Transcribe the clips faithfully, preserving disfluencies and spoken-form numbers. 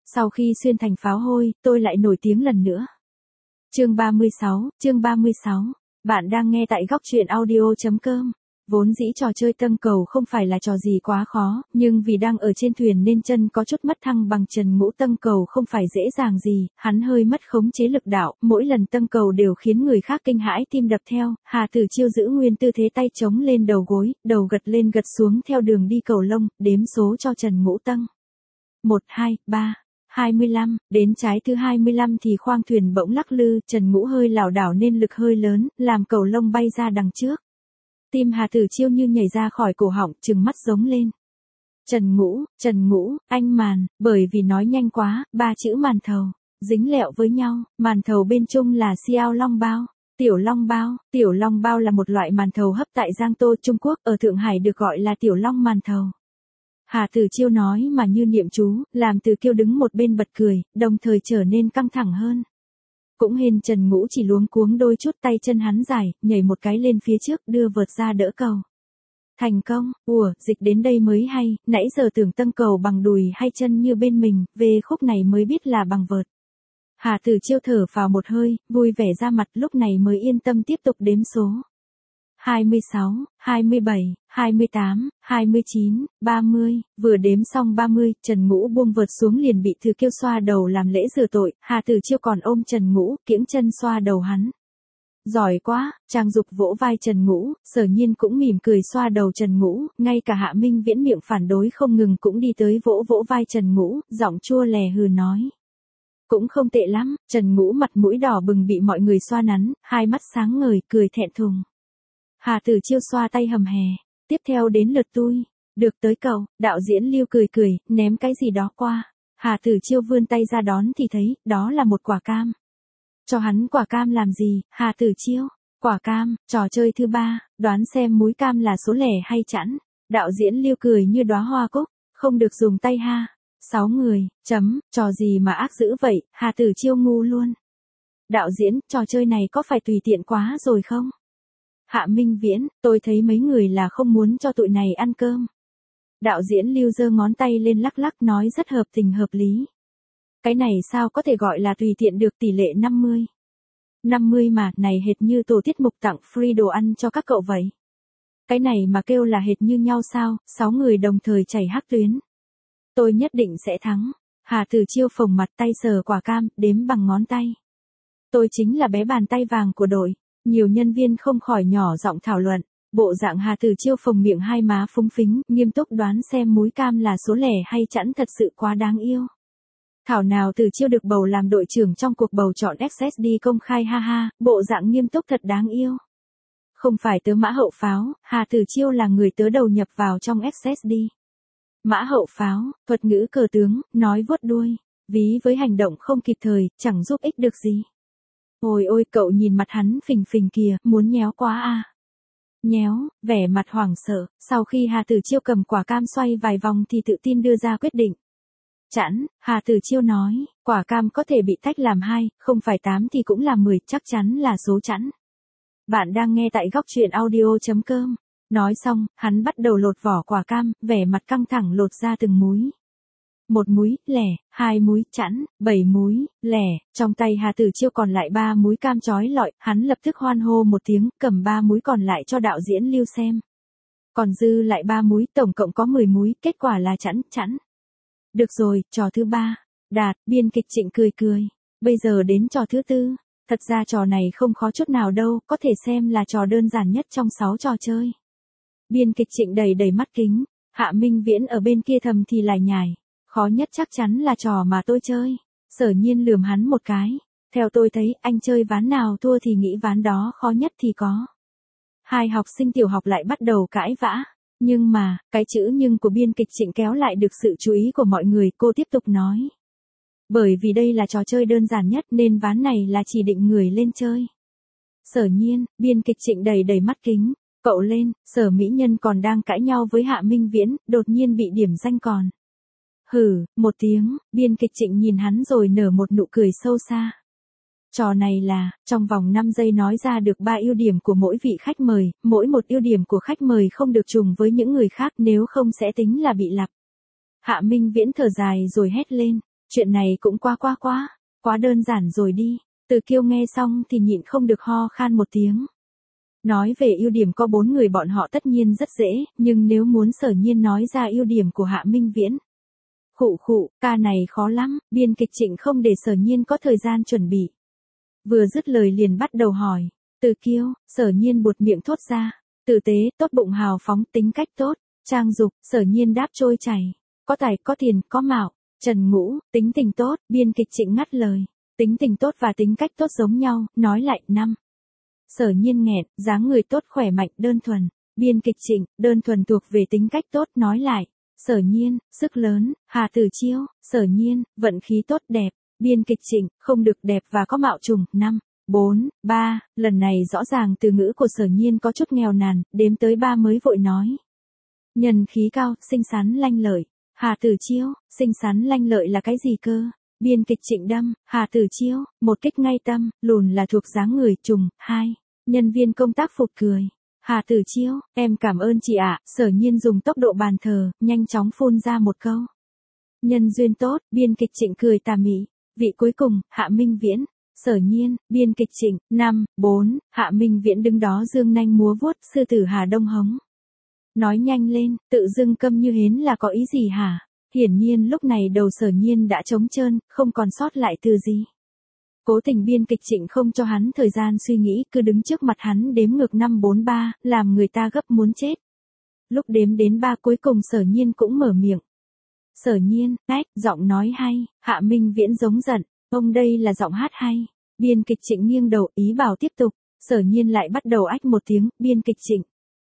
Sau khi xuyên thành pháo hôi, tôi lại nổi tiếng lần nữa. Chương ba mươi sáu, chương ba mươi sáu. Bạn đang nghe tại góc truyện audio chấm com. Vốn dĩ trò chơi tân cầu không phải là trò gì quá khó, nhưng vì đang ở trên thuyền nên chân có chút mất thăng bằng. Trần Ngũ tân cầu không phải dễ dàng gì, hắn hơi mất khống chế lực đạo, mỗi lần tân cầu đều khiến người khác kinh hãi tim đập theo. Hà Tử Chiêu giữ nguyên tư thế tay chống lên đầu gối, đầu gật lên gật xuống theo đường đi cầu lông, đếm số cho Trần Ngũ tân. một, hai, ba. hai mươi lăm, đến trái thứ hai mươi lăm thì khoang thuyền bỗng lắc lư, Trần Ngũ hơi lảo đảo nên lực hơi lớn, làm cầu lông bay ra đằng trước. Tim Hà Tử Chiêu như nhảy ra khỏi cổ họng, trừng mắt giống lên. Trần Ngũ, Trần Ngũ, anh màn, bởi vì nói nhanh quá, ba chữ màn thầu, dính lẹo với nhau, màn thầu bên Trung là xiao long bao. Tiểu long bao, tiểu long bao là một loại màn thầu hấp tại Giang Tô, Trung Quốc, ở Thượng Hải được gọi là tiểu long màn thầu. Hà Tử Chiêu nói mà như niệm chú, làm Từ Kiêu đứng một bên bật cười, đồng thời trở nên căng thẳng hơn. Cũng hên Trần Ngũ chỉ luống cuống đôi chút, tay chân hắn dài, nhảy một cái lên phía trước, đưa vợt ra đỡ cầu. Thành công, ủa, dịch đến đây mới hay, nãy giờ tưởng tân cầu bằng đùi hay chân như bên mình, về khúc này mới biết là bằng vợt. Hà Tử Chiêu thở vào một hơi, vui vẻ ra mặt, lúc này mới yên tâm tiếp tục đếm số. hai mươi sáu, hai mươi bảy, hai mươi tám, hai mươi chín, ba mươi, vừa đếm xong ba mươi, Trần Ngũ buông vợt xuống liền bị Từ Kiêu xoa đầu làm lễ rửa tội, Hà Tử Chiêu còn ôm Trần Ngũ, kiễng chân xoa đầu hắn. Giỏi quá, Trang Dục vỗ vai Trần Ngũ, Sở Nhiên cũng mỉm cười xoa đầu Trần Ngũ, ngay cả Hạ Minh Viễn miệng phản đối không ngừng cũng đi tới vỗ vỗ vai Trần Ngũ, giọng chua lè hừ nói. Cũng không tệ lắm, Trần Ngũ mặt mũi đỏ bừng bị mọi người xoa nắn, hai mắt sáng ngời, cười thẹn thùng. Hà Tử Chiêu xoa tay hầm hè, tiếp theo đến lượt tôi, được tới cậu, đạo diễn Lưu cười cười, ném cái gì đó qua. Hà Tử Chiêu vươn tay ra đón thì thấy, đó là một quả cam. Cho hắn quả cam làm gì, Hà Tử Chiêu? Quả cam, trò chơi thứ ba, đoán xem múi cam là số lẻ hay chẵn. Đạo diễn Lưu cười như đóa hoa cúc, không được dùng tay ha. Sáu người, chấm, trò gì mà ác dữ vậy, Hà Tử Chiêu ngu luôn. Đạo diễn, trò chơi này có phải tùy tiện quá rồi không? Hạ Minh Viễn, tôi thấy mấy người là không muốn cho tụi này ăn cơm. Đạo diễn Lưu giơ ngón tay lên lắc lắc nói rất hợp tình hợp lý. Cái này sao có thể gọi là tùy tiện được, tỷ lệ năm mươi. năm mươi mà, này hệt như tổ tiết mục tặng free đồ ăn cho các cậu vậy. Cái này mà kêu là hệt như nhau sao, sáu người đồng thời chảy hắc tuyến. Tôi nhất định sẽ thắng. Hà Tử Chiêu phồng mặt, tay sờ quả cam, đếm bằng ngón tay. Tôi chính là bé bàn tay vàng của đội. Nhiều nhân viên không khỏi nhỏ giọng thảo luận, bộ dạng Hà Tử Chiêu phồng miệng hai má phúng phính, nghiêm túc đoán xem múi cam là số lẻ hay chẵn thật sự quá đáng yêu. Thảo nào Tử Chiêu được bầu làm đội trưởng trong cuộc bầu chọn ét ét đê công khai ha ha, bộ dạng nghiêm túc thật đáng yêu. Không phải tớ mã hậu pháo, Hà Tử Chiêu là người tớ đầu nhập vào trong ét ét đê. Mã hậu pháo, thuật ngữ cờ tướng, nói vuốt đuôi, ví với hành động không kịp thời, chẳng giúp ích được gì. Ôi ôi, cậu nhìn mặt hắn phình phình kìa, muốn nhéo quá à. Nhéo, vẻ mặt hoảng sợ, sau khi Hà Tử Chiêu cầm quả cam xoay vài vòng thì tự tin đưa ra quyết định. Chẵn, Hà Tử Chiêu nói, quả cam có thể bị tách làm hai, không phải tám thì cũng là mười, chắc chắn là số chẵn. Bạn đang nghe tại góc truyện audio chấm com. Nói xong, hắn bắt đầu lột vỏ quả cam, vẻ mặt căng thẳng lột ra từng múi. Một múi, lẻ, hai múi, chẵn, bảy múi, lẻ, trong tay Hà Tử Chiêu còn lại ba múi cam chói lọi, hắn lập tức hoan hô một tiếng, cầm ba múi còn lại cho đạo diễn Lưu xem. Còn dư lại ba múi, tổng cộng có mười múi, kết quả là chẵn, chẵn. Được rồi, trò thứ ba, đạt, biên kịch Trịnh cười cười. Bây giờ đến trò thứ tư, thật ra trò này không khó chút nào đâu, có thể xem là trò đơn giản nhất trong sáu trò chơi. Biên kịch Trịnh đầy đầy mắt kính, Hạ Minh Viễn ở bên kia thầm thì lại nhải. Khó nhất chắc chắn là trò mà tôi chơi. Sở Nhiên lườm hắn một cái. Theo tôi thấy, anh chơi ván nào thua thì nghĩ ván đó khó nhất thì có. Hai học sinh tiểu học lại bắt đầu cãi vã. Nhưng mà, cái chữ nhưng của biên kịch Trịnh kéo lại được sự chú ý của mọi người, cô tiếp tục nói. Bởi vì đây là trò chơi đơn giản nhất nên ván này là chỉ định người lên chơi. Sở Nhiên, biên kịch Trịnh đầy đầy mắt kính. Cậu lên, Sở Mỹ Nhân còn đang cãi nhau với Hạ Minh Viễn, đột nhiên bị điểm danh còn. Hừ, một tiếng, biên kịch Trịnh nhìn hắn rồi nở một nụ cười sâu xa. Trò này là, trong vòng năm giây nói ra được ba ưu điểm của mỗi vị khách mời, mỗi một ưu điểm của khách mời không được trùng với những người khác nếu không sẽ tính là bị lặp. Hạ Minh Viễn thở dài rồi hét lên. Chuyện này cũng quá quá quá, quá đơn giản rồi đi. Từ Kiêu nghe xong thì nhịn không được ho khan một tiếng. Nói về ưu điểm có bốn người bọn họ tất nhiên rất dễ, nhưng nếu muốn Sở Nhiên nói ra ưu điểm của Hạ Minh Viễn. Khụ khụ, ca này khó lắm, biên kịch Trịnh không để Sở Nhiên có thời gian chuẩn bị. Vừa dứt lời liền bắt đầu hỏi. Từ Kiêu, Sở Nhiên buột miệng thốt ra. Tử tế, tốt bụng hào phóng, tính cách tốt. Trang Dục, Sở Nhiên đáp trôi chảy. Có tài, có tiền, có mạo. Trần Ngũ, tính tình tốt, biên kịch Trịnh ngắt lời. Tính tình tốt và tính cách tốt giống nhau, nói lại năm. Sở Nhiên nghẹn, dáng người tốt khỏe mạnh, đơn thuần. Biên kịch Trịnh, đơn thuần thuộc về tính cách tốt, nói lại. Sở Nhiên, sức lớn. Hà Tử Chiêu, Sở Nhiên, vận khí tốt đẹp. Biên kịch Trịnh, không được đẹp và có mạo trùng, năm. bốn, ba, lần này rõ ràng từ ngữ của Sở Nhiên có chút nghèo nàn, đếm tới ba mới vội nói. Nhân khí cao, xinh xắn lanh lợi. Hà Tử Chiêu, xinh xắn lanh lợi là cái gì cơ? Biên kịch Trịnh đâm, Hà Tử Chiêu, một kích ngay tâm, lùn là thuộc dáng người, trùng, hai. Nhân viên công tác phụt cười. Hà Tử Chiêu, em cảm ơn chị ạ. Sở Nhiên dùng tốc độ bàn thờ, nhanh chóng phun ra một câu. Nhân duyên tốt, biên kịch Trịnh cười tà mị. Vị cuối cùng, Hạ Minh Viễn. Sở Nhiên, biên kịch Trịnh, năm, bốn, Hạ Minh Viễn đứng đó dương nanh múa vuốt, sư tử Hà Đông Hống. Nói nhanh lên, tự dưng câm như hến là có ý gì hả? Hiển nhiên lúc này đầu Sở Nhiên đã trống trơn, không còn sót lại từ gì. Cố tình biên kịch Trịnh không cho hắn thời gian suy nghĩ, cứ đứng trước mặt hắn đếm ngược năm bốn ba, làm người ta gấp muốn chết. Lúc đếm đến ba cuối cùng Sở Nhiên cũng mở miệng. Sở Nhiên, ách, giọng nói hay. Hạ Minh Viễn giống giận, ông đây là giọng hát hay. Biên kịch Trịnh nghiêng đầu ý bảo tiếp tục. Sở Nhiên lại bắt đầu ách một tiếng, biên kịch Trịnh.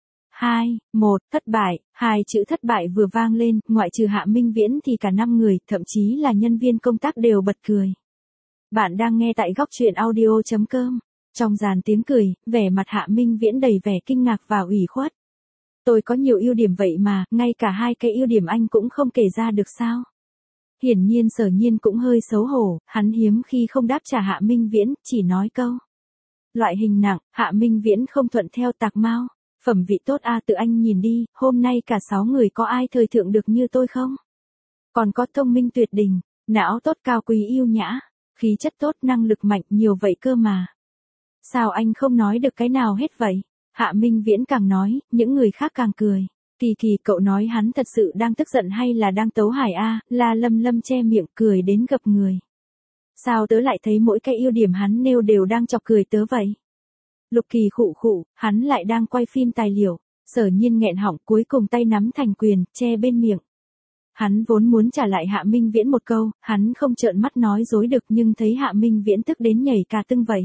Hai, một, thất bại. Hai chữ thất bại vừa vang lên, ngoại trừ Hạ Minh Viễn thì cả năm người, thậm chí là nhân viên công tác đều bật cười. Bạn đang nghe tại góc truyện audio chấm com. Trong dàn tiếng cười, vẻ mặt Hạ Minh Viễn đầy vẻ kinh ngạc và ủy khuất. Tôi có nhiều ưu điểm vậy mà, ngay cả hai cái ưu điểm anh cũng không kể ra được sao? Hiển nhiên Sở Nhiên cũng hơi xấu hổ, hắn hiếm khi không đáp trả Hạ Minh Viễn, chỉ nói câu. Loại hình nặng, Hạ Minh Viễn không thuận theo tạc mau. Phẩm vị tốt a à, tự anh nhìn đi, hôm nay cả sáu người có ai thời thượng được như tôi không? Còn có thông minh tuyệt đỉnh, não tốt cao quý yêu nhã, khí chất tốt năng lực mạnh nhiều vậy cơ mà. Sao anh không nói được cái nào hết vậy? Hạ Minh Viễn càng nói, những người khác càng cười. Kỳ kỳ cậu nói hắn thật sự đang tức giận hay là đang tấu hài a? La Lâm Lâm che miệng cười đến gập người. Sao tớ lại thấy mỗi cái ưu điểm hắn nêu đều đang chọc cười tớ vậy? Lục Kỳ khụ khụ, hắn lại đang quay phim tài liệu. Sở Nhiên nghẹn họng cuối cùng tay nắm thành quyền, che bên miệng. Hắn vốn muốn trả lại Hạ Minh Viễn một câu, hắn không trợn mắt nói dối được nhưng thấy Hạ Minh Viễn tức đến nhảy cả tưng vậy.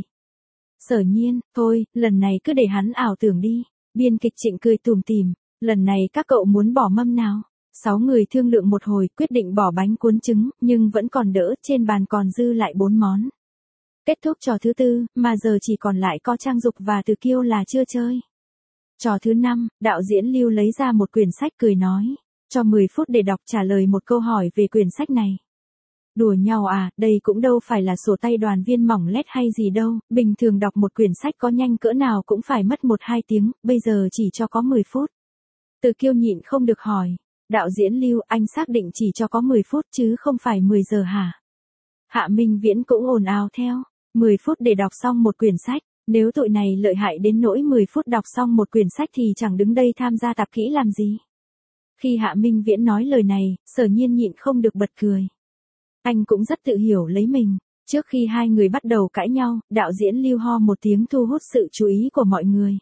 Sở Nhiên, thôi, lần này cứ để hắn ảo tưởng đi. Biên kịch Trịnh cười tủm tỉm, lần này các cậu muốn bỏ mâm nào? Sáu người thương lượng một hồi, quyết định bỏ bánh cuốn trứng, nhưng vẫn còn đỡ, trên bàn còn dư lại bốn món. Kết thúc trò thứ tư, mà giờ chỉ còn lại có Trang Dục và Từ Kiêu là chưa chơi. Trò thứ năm, đạo diễn Lưu lấy ra một quyển sách cười nói, cho mười phút để đọc trả lời một câu hỏi về quyển sách này. Đùa nhau à, đây cũng đâu phải là sổ tay đoàn viên mỏng lét hay gì đâu, bình thường đọc một quyển sách có nhanh cỡ nào cũng phải mất một hai tiếng, bây giờ chỉ cho có mười phút. Từ Kiêu nhịn không được hỏi, đạo diễn Lưu, anh xác định chỉ cho có mười phút chứ không phải mười giờ hả? Hạ Minh Viễn cũng ồn ào theo, mười phút để đọc xong một quyển sách, nếu tụi này lợi hại đến nỗi mười phút đọc xong một quyển sách thì chẳng đứng đây tham gia tạp kỹ làm gì. Khi Hạ Minh Viễn nói lời này, Sở Nhiên nhịn không được bật cười. Anh cũng rất tự hiểu lấy mình. Trước khi hai người bắt đầu cãi nhau, đạo diễn Lưu ho một tiếng thu hút sự chú ý của mọi người.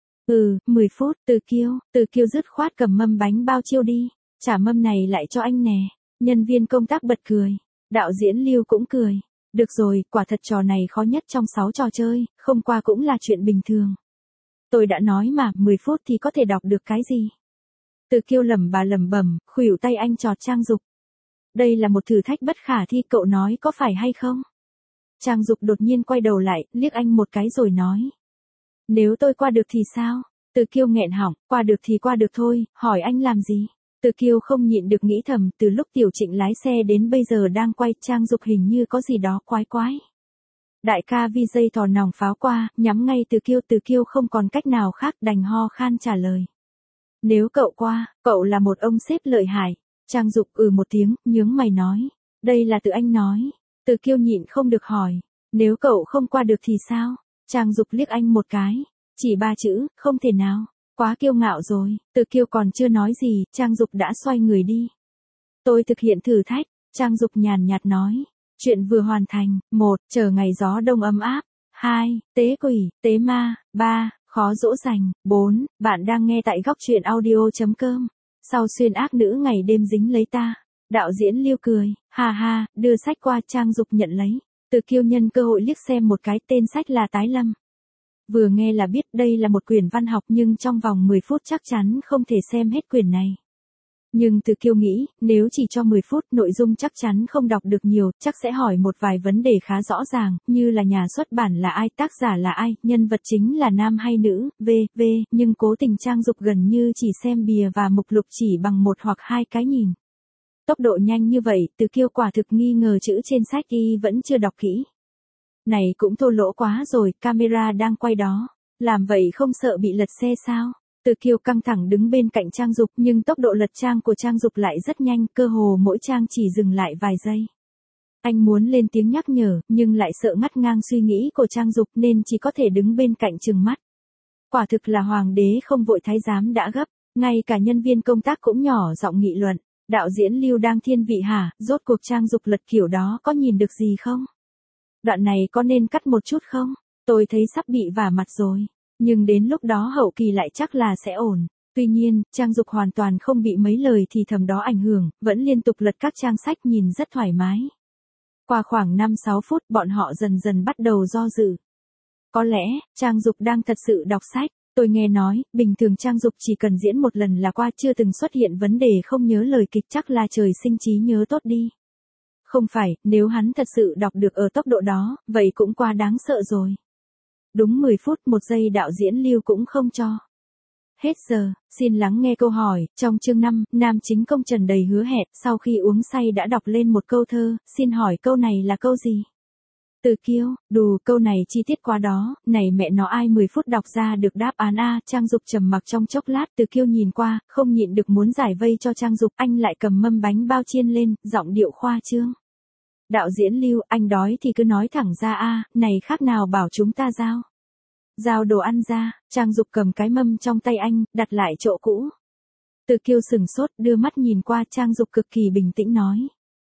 Ừ, mười phút, Từ Kiêu, Từ Kiêu dứt khoát cầm mâm bánh bao chiêu đi. Trả mâm này lại cho anh nè. Nhân viên công tác bật cười. Đạo diễn Lưu cũng cười. Được rồi, quả thật trò này khó nhất trong sáu trò chơi, không qua cũng là chuyện bình thường. Tôi đã nói mà, mười phút thì có thể đọc được cái gì? Từ Kiêu lẩm bà lẩm bẩm, khuỷu tay anh chọt Trang Dục. Đây là một thử thách bất khả thi, cậu nói có phải hay không? Trang Dục đột nhiên quay đầu lại, liếc anh một cái rồi nói. Nếu tôi qua được thì sao? Từ Kiêu nghẹn họng, qua được thì qua được thôi, hỏi anh làm gì? Từ Kiêu không nhịn được nghĩ thầm, từ lúc Tiểu Trịnh lái xe đến bây giờ đang quay, Trang Dục hình như có gì đó quái quái. Đại ca vi dây thò nòng pháo qua, nhắm ngay Từ Kiêu, Từ Kiêu không còn cách nào khác đành ho khan trả lời. Nếu cậu qua, cậu là một ông sếp lợi hại. Trang Dục ừ một tiếng, nhướng mày nói. Đây là tự anh nói. Từ Kiêu nhịn không được hỏi. Nếu cậu không qua được thì sao? Trang Dục liếc anh một cái. Chỉ ba chữ, không thể nào. Quá kiêu ngạo rồi. Từ Kiêu còn chưa nói gì, Trang Dục đã xoay người đi. Tôi thực hiện thử thách. Trang Dục nhàn nhạt nói. Chuyện vừa hoàn thành. Một, chờ ngày gió đông ấm áp. Hai, tế quỷ, tế ma. Ba, khó dỗ dành. Bốn, bạn đang nghe tại góc truyện audio.com. Sau xuyên ác nữ ngày đêm dính lấy ta. Đạo diễn Lưu cười. Ha ha, đưa sách qua. Trang Dục nhận lấy. Từ Kiêu nhân cơ hội liếc xem một cái, tên sách là Tái Lâm. Vừa nghe là biết đây là một quyển văn học nhưng trong vòng mười phút chắc chắn không thể xem hết quyển này. Nhưng Từ Kiêu nghĩ, nếu chỉ cho mười phút nội dung chắc chắn không đọc được nhiều, chắc sẽ hỏi một vài vấn đề khá rõ ràng, như là nhà xuất bản là ai, tác giả là ai, nhân vật chính là nam hay nữ, vân vân nhưng cố tình Trang Dục gần như chỉ xem bìa và mục lục chỉ bằng một hoặc hai cái nhìn. Tốc độ nhanh như vậy, Từ Kiêu quả thực nghi ngờ chữ trên sách y vẫn chưa đọc kỹ. Này cũng thô lỗ quá rồi, camera đang quay đó. Làm vậy không sợ bị lật xe sao? Từ Kiêu căng thẳng đứng bên cạnh Trang Dục nhưng tốc độ lật trang của Trang Dục lại rất nhanh, cơ hồ mỗi trang chỉ dừng lại vài giây. Anh muốn lên tiếng nhắc nhở, nhưng lại sợ ngắt ngang suy nghĩ của Trang Dục nên chỉ có thể đứng bên cạnh trừng mắt. Quả thực là hoàng đế không vội thái giám đã gấp, ngay cả nhân viên công tác cũng nhỏ giọng nghị luận. Đạo diễn Lưu đang thiên vị hả, rốt cuộc Trang Dục lật kiểu đó có nhìn được gì không? Đoạn này có nên cắt một chút không? Tôi thấy sắp bị vả mặt rồi. Nhưng đến lúc đó hậu kỳ lại chắc là sẽ ổn. Tuy nhiên, Trang Dục hoàn toàn không bị mấy lời thì thầm đó ảnh hưởng, vẫn liên tục lật các trang sách nhìn rất thoải mái. Qua khoảng năm sáu phút bọn họ dần dần bắt đầu do dự. Có lẽ, Trang Dục đang thật sự đọc sách. Tôi nghe nói, bình thường Trang Dục chỉ cần diễn một lần là qua, chưa từng xuất hiện vấn đề không nhớ lời kịch, chắc là trời sinh trí nhớ tốt đi. Không phải, nếu hắn thật sự đọc được ở tốc độ đó, vậy cũng quá đáng sợ rồi. Đúng mười phút một giây đạo diễn Lưu cũng không cho. Hết giờ, xin lắng nghe câu hỏi. Trong chương năm, nam chính công trần đầy hứa hẹn, sau khi uống say đã đọc lên một câu thơ, xin hỏi câu này là câu gì? Từ Kiêu, đù, câu này chi tiết quá đó, này mẹ nó ai mười phút đọc ra được đáp án a. Trang Dục trầm mặc trong chốc lát, Từ Kiêu nhìn qua, không nhịn được muốn giải vây cho Trang Dục, anh lại cầm mâm bánh bao chiên lên, giọng điệu khoa trương. Đạo diễn Lưu, anh đói thì cứ nói thẳng ra a, này khác nào bảo chúng ta giao. Giao đồ ăn ra. Trang Dục cầm cái mâm trong tay anh, đặt lại chỗ cũ. Từ Kiêu sừng sốt, đưa mắt nhìn qua. Trang Dục cực kỳ bình tĩnh nói.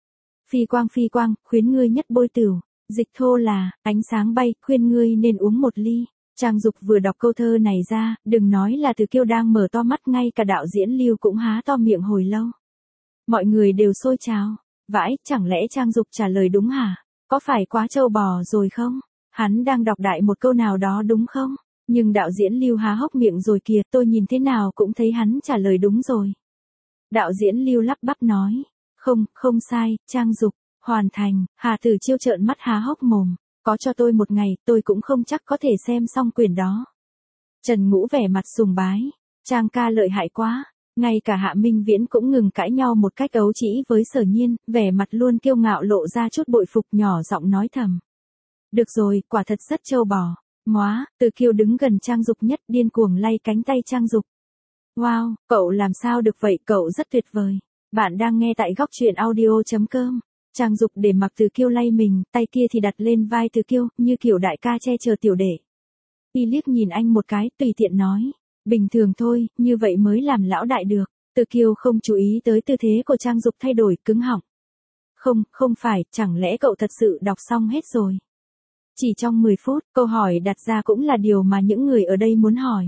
Phi quang phi quang, khuyến ngươi nhất bôi tửu. Dịch thô là, ánh sáng bay, khuyên ngươi nên uống một ly. Trang Dục vừa đọc câu thơ này ra, đừng nói là Từ Kiêu đang mở to mắt, ngay cả đạo diễn Lưu cũng há to miệng hồi lâu. Mọi người đều xôi trào. Vãi, chẳng lẽ Trang Dục trả lời đúng hả? Có phải quá trâu bò rồi không? Hắn đang đọc đại một câu nào đó đúng không? Nhưng đạo diễn Lưu há hốc miệng rồi kìa, tôi nhìn thế nào cũng thấy hắn trả lời đúng rồi. Đạo diễn Lưu lắp bắp nói. Không, không sai, Trang Dục, hoàn thành. Hà Tử Chiêu trợn mắt há hốc mồm. Có cho tôi một ngày, tôi cũng không chắc có thể xem xong quyển đó. Trần Ngũ vẻ mặt sùng bái. Trang ca lợi hại quá. Ngay cả Hạ Minh Viễn cũng ngừng cãi nhau một cách ấu trĩ với Sở Nhiên, vẻ mặt luôn kiêu ngạo lộ ra chút bội phục, nhỏ giọng nói thầm. Được rồi, quả thật rất trâu bò. Móa, Từ Kiêu đứng gần Trang Dục nhất, điên cuồng lay cánh tay Trang Dục. Wow, cậu làm sao được vậy, cậu rất tuyệt vời. Bạn đang nghe tại góc truyện audio.com. Trang Dục để mặc Từ Kiêu lay mình, tay kia thì đặt lên vai Từ Kiêu, như kiểu đại ca che chở tiểu đệ. Y liếc nhìn anh một cái, tùy tiện nói. Bình thường thôi, như vậy mới làm lão đại được. Từ Kiêu không chú ý tới tư thế của Trang Dục thay đổi, cứng họng. Không, không phải, chẳng lẽ cậu thật sự đọc xong hết rồi? Chỉ trong mười phút, câu hỏi đặt ra cũng là điều mà những người ở đây muốn hỏi.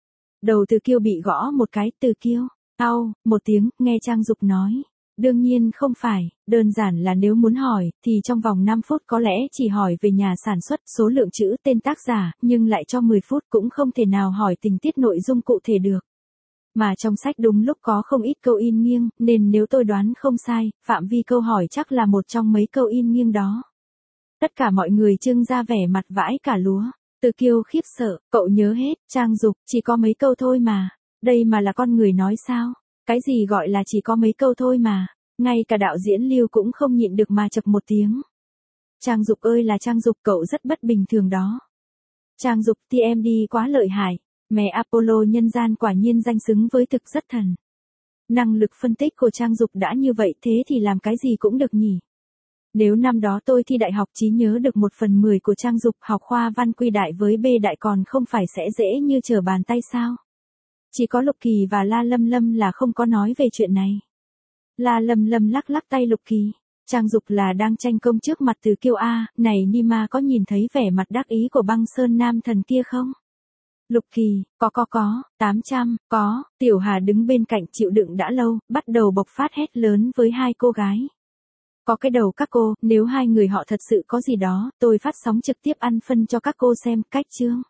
Đầu Từ Kiêu bị gõ một cái. Từ Kiêu, au, một tiếng, nghe Trang Dục nói. Đương nhiên không phải, đơn giản là nếu muốn hỏi, thì trong vòng năm phút có lẽ chỉ hỏi về nhà sản xuất, số lượng chữ, tên tác giả, nhưng lại cho mười phút cũng không thể nào hỏi tình tiết nội dung cụ thể được. Mà trong sách đúng lúc có không ít câu in nghiêng, nên nếu tôi đoán không sai, phạm vi câu hỏi chắc là một trong mấy câu in nghiêng đó. Tất cả mọi người trưng ra vẻ mặt vãi cả lúa. Từ Kiêu khiếp sợ, cậu nhớ hết. Trang Dục, chỉ có mấy câu thôi mà. Đây mà là con người nói sao? Cái gì gọi là chỉ có mấy câu thôi mà. Ngay cả đạo diễn Lưu cũng không nhịn được mà chập một tiếng. Trang Dục ơi là Trang Dục, cậu rất bất bình thường đó. Trang Dục, tê em đê quá lợi hại. Mẹ Apollo nhân gian quả nhiên danh xứng với thực rất thần. Năng lực phân tích của Trang Dục đã như vậy, thế thì làm cái gì cũng được nhỉ. Nếu năm đó tôi thi đại học trí nhớ được một phần mười của trang dục học khoa văn quy đại với B đại còn không phải sẽ dễ như trở bàn tay sao? Chỉ có Lục Kỳ và La Lâm Lâm là không có nói về chuyện này. La Lâm Lâm lắc lắc tay Lục Kỳ. Trang dục là đang tranh công trước mặt Từ Kiêu a, này Nima có nhìn thấy vẻ mặt đắc ý của băng sơn nam thần kia không? Lục Kỳ, có có có, tám trăm, có, Tiểu Hà đứng bên cạnh chịu đựng đã lâu, bắt đầu bộc phát hét lớn với hai cô gái. Có cái đầu các cô, nếu hai người họ thật sự có gì đó, tôi phát sóng trực tiếp ăn phân cho các cô xem, cách chương.